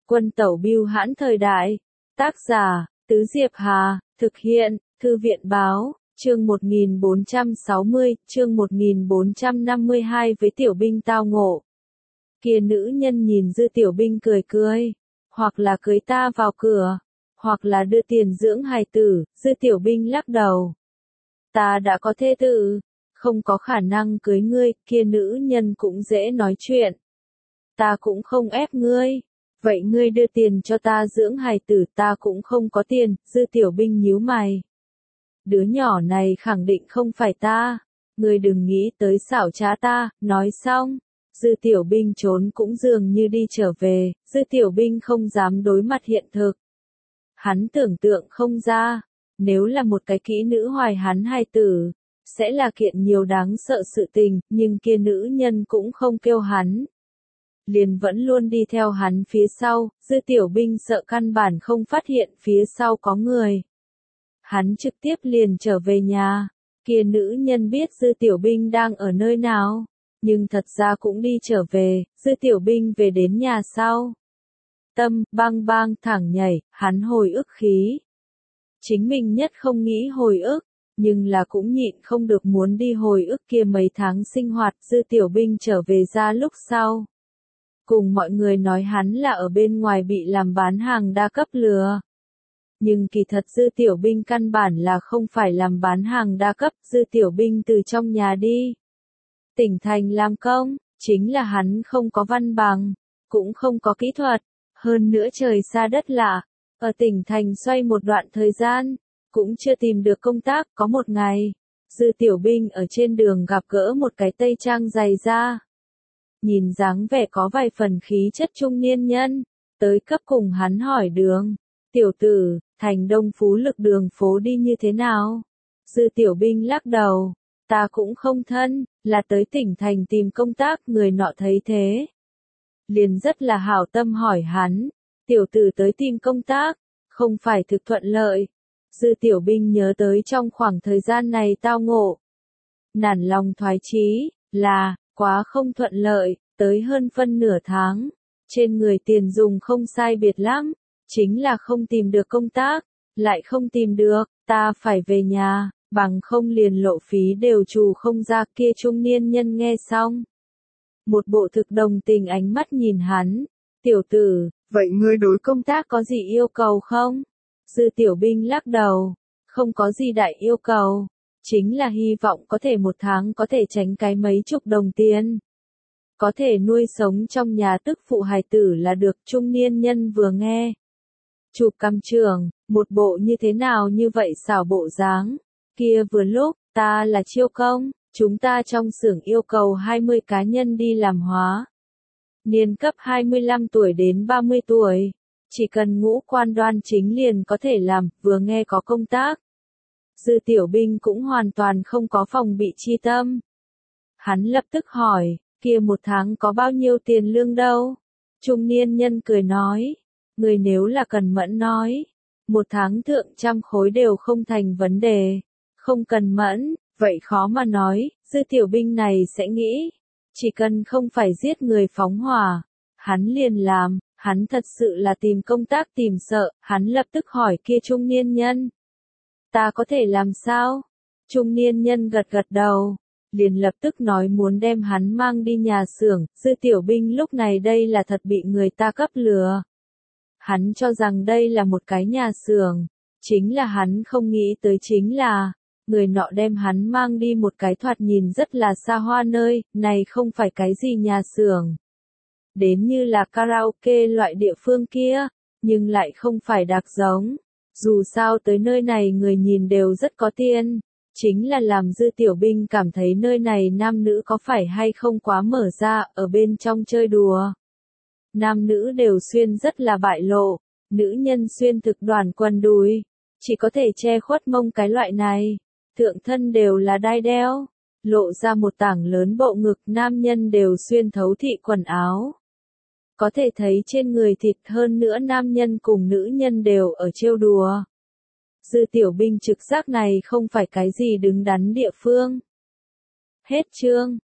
Quân tẩu bưu hãn thời đại. Tác giả, Tứ Diệp Hà, thực hiện, Thư viện báo, chương 1460, chương 1452 với tiểu binh tao ngộ. Kia nữ nhân nhìn Dư Tiểu Binh cười cười, hoặc là cưới ta vào cửa, hoặc là đưa tiền dưỡng hài tử. Dư Tiểu Binh lắc đầu. Ta đã có thê tử, không có khả năng cưới ngươi. Kia nữ nhân cũng dễ nói chuyện. Ta cũng không ép ngươi. Vậy ngươi đưa tiền cho ta dưỡng hài tử, ta cũng không có tiền. Dư Tiểu Binh nhíu mày. Đứa nhỏ này khẳng định không phải ta. Ngươi đừng nghĩ tới xảo trá ta. Nói xong, Dư Tiểu Binh trốn cũng dường như đi trở về. Dư Tiểu Binh không dám đối mặt hiện thực. Hắn tưởng tượng không ra, nếu là một cái kỹ nữ hoài hắn hài tử, sẽ là kiện nhiều đáng sợ sự tình, nhưng kia nữ nhân cũng không kêu hắn. Liền vẫn luôn đi theo hắn phía sau. Dư Tiểu Binh sợ căn bản không phát hiện phía sau có người. Hắn trực tiếp liền trở về nhà. Kia nữ nhân biết Dư Tiểu Binh đang ở nơi nào, nhưng thật ra cũng đi trở về. Dư Tiểu Binh về đến nhà sau, tâm bang bang thẳng nhảy, hắn hồi ức khí. Chính mình nhất không nghĩ hồi ức, nhưng là cũng nhịn không được muốn đi hồi ức kia mấy tháng sinh hoạt. Dư Tiểu Binh trở về ra lúc sau, cùng mọi người nói hắn là ở bên ngoài bị làm bán hàng đa cấp lừa. Nhưng kỳ thật Dư Tiểu Binh căn bản là không phải làm bán hàng đa cấp. Dư Tiểu Binh từ trong nhà đi tỉnh thành làm công, chính là hắn không có văn bằng, cũng không có kỹ thuật, hơn nữa trời xa đất lạ, ở tỉnh thành xoay một đoạn thời gian, cũng chưa tìm được công tác. Có một ngày, Dư Tiểu Binh ở trên đường gặp gỡ một cái tây trang dày da, nhìn dáng vẻ có vài phần khí chất trung niên nhân, tới cấp cùng hắn hỏi đường. Tiểu tử, thành Đông Phú Lực đường phố đi như thế nào? Dư Tiểu Binh lắc đầu, ta cũng không thân, là tới tỉnh thành tìm công tác. Người nọ thấy thế, liền rất là hảo tâm hỏi hắn, tiểu tử tới tìm công tác, không phải thực thuận lợi. Dư Tiểu Binh nhớ tới trong khoảng thời gian này tao ngộ, nản lòng thoái chí, là quá không thuận lợi, tới hơn phân nửa tháng, trên người tiền dùng không sai biệt lắm, chính là không tìm được công tác, lại không tìm được, ta phải về nhà, bằng không liền lộ phí đều trù không ra. Kia trung niên nhân nghe xong, một bộ thực đồng tình ánh mắt nhìn hắn, tiểu tử, vậy ngươi đối công tác có gì yêu cầu không? Dư Tiểu Binh lắc đầu, không có gì đại yêu cầu, chính là hy vọng có thể một tháng có thể tránh cái mấy chục đồng tiền, có thể nuôi sống trong nhà tức phụ hài tử là được. Trung niên nhân vừa nghe, chụp cằm trường, một bộ như thế nào như vậy xảo bộ dáng. Kia vừa lúc, ta là chiêu công, chúng ta trong xưởng yêu cầu 20 cá nhân đi làm hóa. Niên cấp 25 tuổi đến 30 tuổi, chỉ cần ngũ quan đoan chính liền có thể làm. Vừa nghe có công tác, Dư Tiểu Binh cũng hoàn toàn không có phòng bị chi tâm. Hắn lập tức hỏi, kia một tháng có bao nhiêu tiền lương đâu? Trung niên nhân cười nói, người nếu là cần mẫn nói, một tháng thượng 100 khối đều không thành vấn đề, không cần mẫn, vậy khó mà nói. Dư Tiểu Binh này sẽ nghĩ, chỉ cần không phải giết người phóng hỏa, hắn liền làm. Hắn thật sự là tìm công tác tìm sợ. Hắn lập tức hỏi kia trung niên nhân, ta có thể làm sao? Trung niên nhân gật gật đầu, liền lập tức nói muốn đem hắn mang đi nhà xưởng. Dư Tiểu Binh lúc này đây là thật bị người ta cấp lừa. Hắn cho rằng đây là một cái nhà xưởng, chính là hắn không nghĩ tới chính là, người nọ đem hắn mang đi một cái thoạt nhìn rất là xa hoa nơi. Này không phải cái gì nhà xưởng, đến như là karaoke loại địa phương kia, nhưng lại không phải đặc giống. Dù sao tới nơi này người nhìn đều rất có tiền, chính là làm Dư Tiểu Binh cảm thấy nơi này nam nữ có phải hay không quá mở ra, ở bên trong chơi đùa. Nam nữ đều xuyên rất là bại lộ, nữ nhân xuyên thực đoàn quần đùi, chỉ có thể che khuất mông cái loại này, thượng thân đều là đai đeo, lộ ra một tảng lớn bộ ngực. Nam nhân đều xuyên thấu thị quần áo, có thể thấy trên người thịt. Hơn nữa nam nhân cùng nữ nhân đều ở trêu đùa. Dư Tiểu Binh trực giác này không phải cái gì đứng đắn địa phương. Hết chương.